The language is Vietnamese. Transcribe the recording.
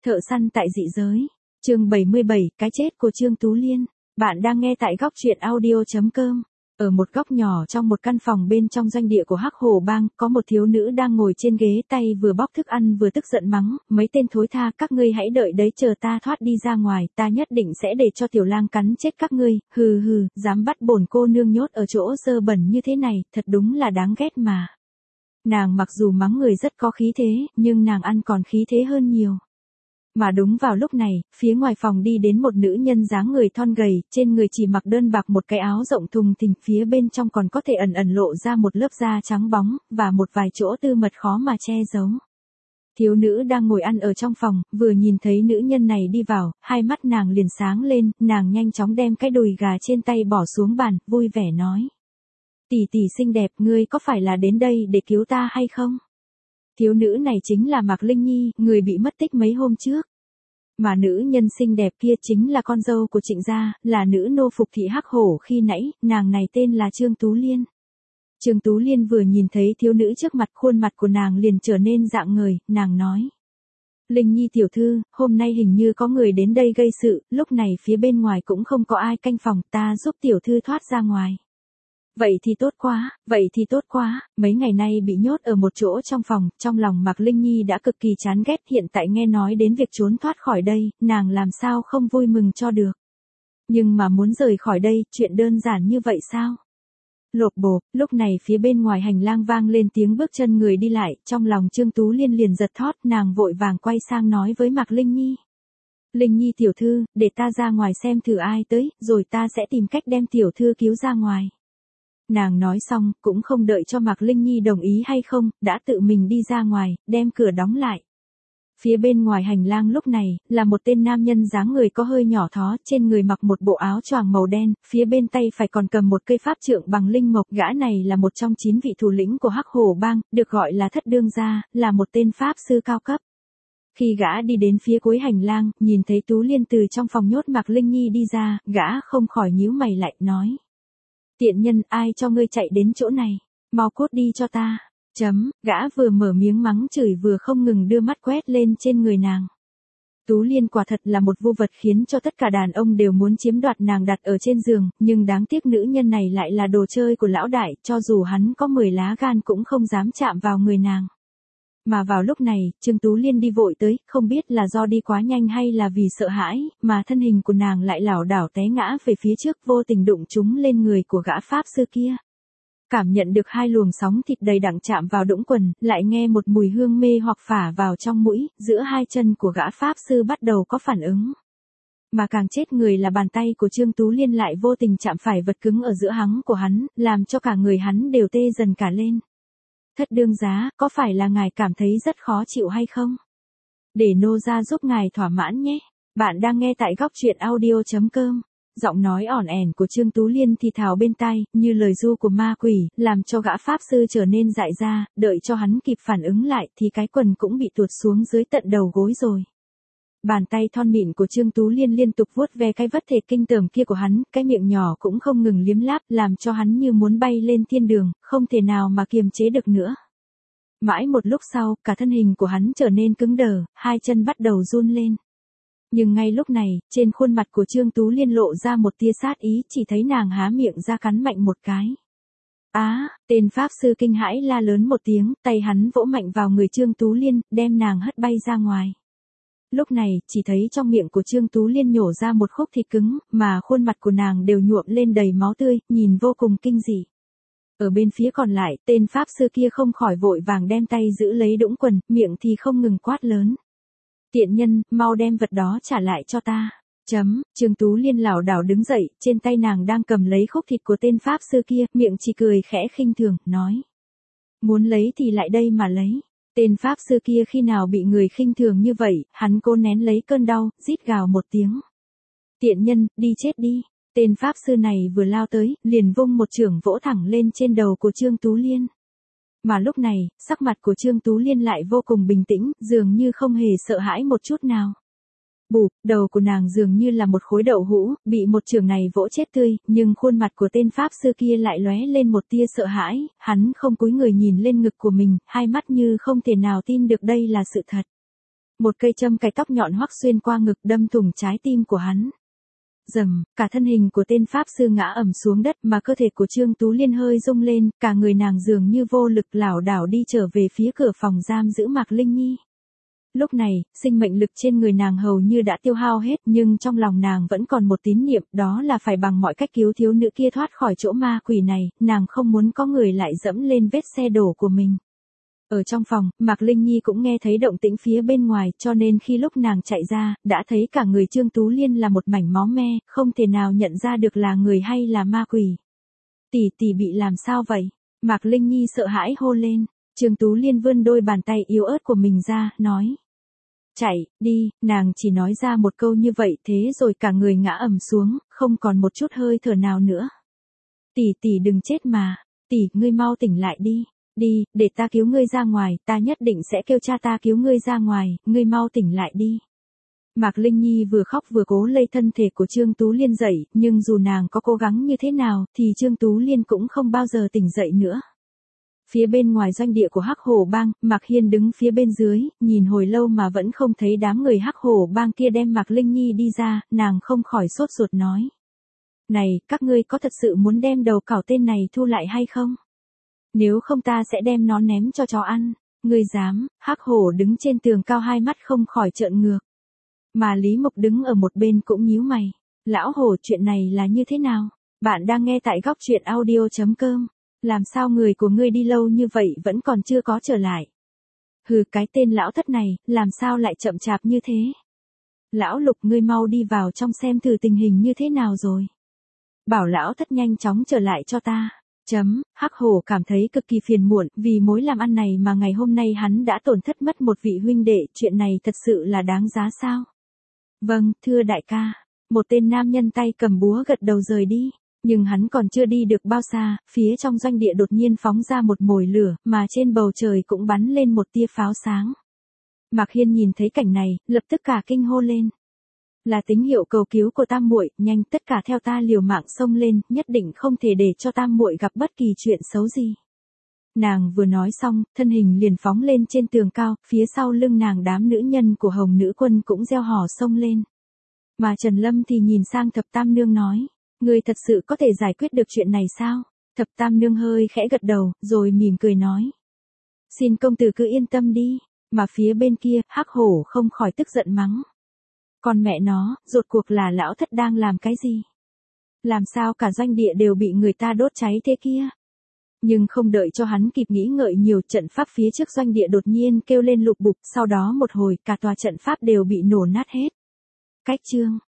Thợ săn tại dị giới. Chương 77, cái chết của Trương Tú Liên. Bạn đang nghe tại góc truyện audio.com. Ở một góc nhỏ trong một căn phòng bên trong doanh địa của Hắc Hổ Bang, có một thiếu nữ đang ngồi trên ghế, tay vừa bóc thức ăn vừa tức giận mắng, mấy tên thối tha, các ngươi hãy đợi đấy, chờ ta thoát đi ra ngoài, ta nhất định sẽ để cho tiểu lang cắn chết các ngươi, hừ hừ, dám bắt bổn cô nương nhốt ở chỗ dơ bẩn như thế này, thật đúng là đáng ghét mà. Nàng mặc dù mắng người rất có khí thế, nhưng nàng ăn còn khí thế hơn nhiều. Mà đúng vào lúc này, phía ngoài phòng đi đến một nữ nhân dáng người thon gầy, trên người chỉ mặc đơn bạc một cái áo rộng thùng thình, phía bên trong còn có thể ẩn ẩn lộ ra một lớp da trắng bóng, và một vài chỗ tư mật khó mà che giấu. Thiếu nữ đang ngồi ăn ở trong phòng, vừa nhìn thấy nữ nhân này đi vào, hai mắt nàng liền sáng lên, nàng nhanh chóng đem cái đùi gà trên tay bỏ xuống bàn, vui vẻ nói. Tỷ tỷ xinh đẹp, ngươi có phải là đến đây để cứu ta hay không? Thiếu nữ này chính là Mạc Linh Nhi, người bị mất tích mấy hôm trước. Mà nữ nhân xinh đẹp kia chính là con dâu của Trịnh gia, là nữ nô phục thị Hắc Hổ khi nãy, nàng này tên là Trương Tú Liên. Trương Tú Liên vừa nhìn thấy thiếu nữ trước mặt, khuôn mặt của nàng liền trở nên rạng ngời, nàng nói. Linh Nhi tiểu thư, hôm nay hình như có người đến đây gây sự, lúc này phía bên ngoài cũng không có ai canh phòng, ta giúp tiểu thư thoát ra ngoài. Vậy thì tốt quá, mấy ngày nay bị nhốt ở một chỗ trong phòng, trong lòng Mạc Linh Nhi đã cực kỳ chán ghét, hiện tại nghe nói đến việc trốn thoát khỏi đây, nàng làm sao không vui mừng cho được. Nhưng mà muốn rời khỏi đây, chuyện đơn giản như vậy sao? Lộp bộp, lúc này phía bên ngoài hành lang vang lên tiếng bước chân người đi lại, trong lòng Trương Tú Liên liền giật thót, nàng vội vàng quay sang nói với Mạc Linh Nhi. Linh Nhi tiểu thư, để ta ra ngoài xem thử ai tới, rồi ta sẽ tìm cách đem tiểu thư cứu ra ngoài. Nàng nói xong, cũng không đợi cho Mạc Linh Nhi đồng ý hay không, đã tự mình đi ra ngoài, đem cửa đóng lại. Phía bên ngoài hành lang lúc này, là một tên nam nhân dáng người có hơi nhỏ thó, trên người mặc một bộ áo choàng màu đen, phía bên tay phải còn cầm một cây pháp trượng bằng linh mộc, gã này là một trong 9 vị thủ lĩnh của Hắc Hổ Bang, được gọi là Thất Đương Gia, là một tên pháp sư cao cấp. Khi gã đi đến phía cuối hành lang, nhìn thấy Tú Liên từ trong phòng nhốt Mạc Linh Nhi đi ra, gã không khỏi nhíu mày lại, nói. Tiện nhân, ai cho ngươi chạy đến chỗ này, mau cút đi cho ta. Gã vừa mở miếng mắng chửi vừa không ngừng đưa mắt quét lên trên người nàng. Tú Liên quả thật là một vô vật khiến cho tất cả đàn ông đều muốn chiếm đoạt nàng đặt ở trên giường, nhưng đáng tiếc nữ nhân này lại là đồ chơi của lão đại, cho dù hắn có 10 lá gan cũng không dám chạm vào người nàng. Mà vào lúc này, Trương Tú Liên đi vội tới, không biết là do đi quá nhanh hay là vì sợ hãi, mà thân hình của nàng lại lảo đảo té ngã về phía trước, vô tình đụng trúng lên người của gã pháp sư kia. Cảm nhận được hai luồng sóng thịt đầy đặn chạm vào đũng quần, lại nghe một mùi hương mê hoặc phả vào trong mũi, giữa hai chân của gã pháp sư bắt đầu có phản ứng. Mà càng chết người là bàn tay của Trương Tú Liên lại vô tình chạm phải vật cứng ở giữa hắng của hắn, làm cho cả người hắn đều tê dần cả lên. Thất đương giá, có phải là ngài cảm thấy rất khó chịu hay không? Để nô ra giúp ngài thỏa mãn nhé. Bạn đang nghe tại góc truyện audio.com. Giọng nói ỏn ẻn của Trương Tú Liên thì thào bên tai, như lời ru của ma quỷ, làm cho gã pháp sư trở nên dại ra, đợi cho hắn kịp phản ứng lại thì cái quần cũng bị tuột xuống dưới tận đầu gối rồi. Bàn tay thon mịn của Trương Tú Liên liên tục vuốt ve cái vất thể kinh tởm kia của hắn, cái miệng nhỏ cũng không ngừng liếm láp, làm cho hắn như muốn bay lên thiên đường, không thể nào mà kiềm chế được nữa. Mãi một lúc sau, cả thân hình của hắn trở nên cứng đờ, hai chân bắt đầu run lên. Nhưng ngay lúc này, trên khuôn mặt của Trương Tú Liên lộ ra một tia sát ý, chỉ thấy nàng há miệng ra cắn mạnh một cái. Tên pháp sư kinh hãi la lớn một tiếng, tay hắn vỗ mạnh vào người Trương Tú Liên, đem nàng hất bay ra ngoài. Lúc này, chỉ thấy trong miệng của Trương Tú Liên nhổ ra một khúc thịt cứng, mà khuôn mặt của nàng đều nhuộm lên đầy máu tươi, nhìn vô cùng kinh dị. Ở bên phía còn lại, tên pháp sư kia không khỏi vội vàng đem tay giữ lấy đũng quần, miệng thì không ngừng quát lớn. Tiện nhân, mau đem vật đó trả lại cho ta. Trương Tú Liên lảo đảo đứng dậy, trên tay nàng đang cầm lấy khúc thịt của tên pháp sư kia, miệng chỉ cười khẽ khinh thường, nói. Muốn lấy thì lại đây mà lấy. Tên pháp sư kia khi nào bị người khinh thường như vậy, hắn cố nén lấy cơn đau, rít gào một tiếng. Tiện nhân, đi chết đi. Tên pháp sư này vừa lao tới, liền vung một chưởng vỗ thẳng lên trên đầu của Trương Tú Liên. Mà lúc này, sắc mặt của Trương Tú Liên lại vô cùng bình tĩnh, dường như không hề sợ hãi một chút nào. Bụp, đầu của nàng dường như là một khối đậu hũ, bị một chưởng này vỗ chết tươi, nhưng khuôn mặt của tên pháp sư kia lại lóe lên một tia sợ hãi, hắn không cúi người nhìn lên ngực của mình, hai mắt như không thể nào tin được đây là sự thật. Một cây châm cài tóc nhọn hoắc xuyên qua ngực đâm thủng trái tim của hắn. Rầm, cả thân hình của tên pháp sư ngã ầm xuống đất mà cơ thể của Trương Tú Liên hơi rung lên, cả người nàng dường như vô lực lảo đảo đi trở về phía cửa phòng giam giữ Mạc Linh Nhi. Lúc này, sinh mệnh lực trên người nàng hầu như đã tiêu hao hết nhưng trong lòng nàng vẫn còn một tín niệm, đó là phải bằng mọi cách cứu thiếu nữ kia thoát khỏi chỗ ma quỷ này, nàng không muốn có người lại dẫm lên vết xe đổ của mình. Ở trong phòng, Mạc Linh Nhi cũng nghe thấy động tĩnh phía bên ngoài, cho nên khi lúc nàng chạy ra, đã thấy cả người Trương Tú Liên là một mảnh máu me, không thể nào nhận ra được là người hay là ma quỷ. Tỷ tỷ bị làm sao vậy? Mạc Linh Nhi sợ hãi hô lên. Trương Tú Liên vươn đôi bàn tay yếu ớt của mình ra, nói. Chạy, đi, nàng chỉ nói ra một câu như vậy thế rồi cả người ngã ầm xuống, không còn một chút hơi thở nào nữa. Tỷ tỷ đừng chết mà, tỷ, ngươi mau tỉnh lại đi. Đi, để ta cứu ngươi ra ngoài, ta nhất định sẽ kêu cha ta cứu ngươi ra ngoài, ngươi mau tỉnh lại đi. Mạc Linh Nhi vừa khóc vừa cố lay thân thể của Trương Tú Liên dậy, nhưng dù nàng có cố gắng như thế nào, thì Trương Tú Liên cũng không bao giờ tỉnh dậy nữa. Phía bên ngoài doanh địa của Hắc Hổ Bang, Mạc Hiên đứng phía bên dưới, nhìn hồi lâu mà vẫn không thấy đám người Hắc Hổ Bang kia đem Mạc Linh Nhi đi ra, nàng không khỏi sốt ruột nói. Này, các ngươi có thật sự muốn đem đầu cẩu tên này thu lại hay không? Nếu không ta sẽ đem nó ném cho chó ăn. Ngươi dám? Hắc Hổ đứng trên tường cao hai mắt không khỏi trợn ngược. Mà Lý Mục đứng ở một bên cũng nhíu mày. Lão Hổ, chuyện này là như thế nào? Bạn đang nghe tại góc truyện audio.com. Làm sao người của ngươi đi lâu như vậy vẫn còn chưa có trở lại? Hừ, cái tên lão thất này, làm sao lại chậm chạp như thế? Lão Lục, ngươi mau đi vào trong xem thử tình hình như thế nào rồi. Bảo lão thất nhanh chóng trở lại cho ta. Hắc Hổ cảm thấy cực kỳ phiền muộn, vì mối làm ăn này mà ngày hôm nay hắn đã tổn thất mất một vị huynh đệ, chuyện này thật sự là đáng giá sao? Vâng, thưa đại ca. Một tên nam nhân tay cầm búa gật đầu rời đi, nhưng hắn còn chưa đi được bao xa, phía trong doanh địa đột nhiên phóng ra một mồi lửa, mà trên bầu trời cũng bắn lên một tia pháo sáng. Mạc Hiên nhìn thấy cảnh này, lập tức cả kinh hô lên. Là tín hiệu cầu cứu của tam muội, nhanh tất cả theo ta liều mạng xông lên, nhất định không thể để cho tam muội gặp bất kỳ chuyện xấu gì. Nàng vừa nói xong, thân hình liền phóng lên trên tường cao, phía sau lưng nàng đám nữ nhân của Hồng Nữ Quân cũng reo hò xông lên. Mà Trần Lâm thì nhìn sang Thập Tam Nương nói, ngươi thật sự có thể giải quyết được chuyện này sao? Thập Tam Nương hơi khẽ gật đầu, rồi mỉm cười nói. Xin công tử cứ yên tâm đi, mà phía bên kia, Hắc Hổ không khỏi tức giận mắng. Còn mẹ nó, rốt cuộc là lão thất đang làm cái gì? Làm sao cả doanh địa đều bị người ta đốt cháy thế kia? Nhưng không đợi cho hắn kịp nghĩ ngợi nhiều, trận pháp phía trước doanh địa đột nhiên kêu lên lục bục, sau đó một hồi cả tòa trận pháp đều bị nổ nát hết. Cách chương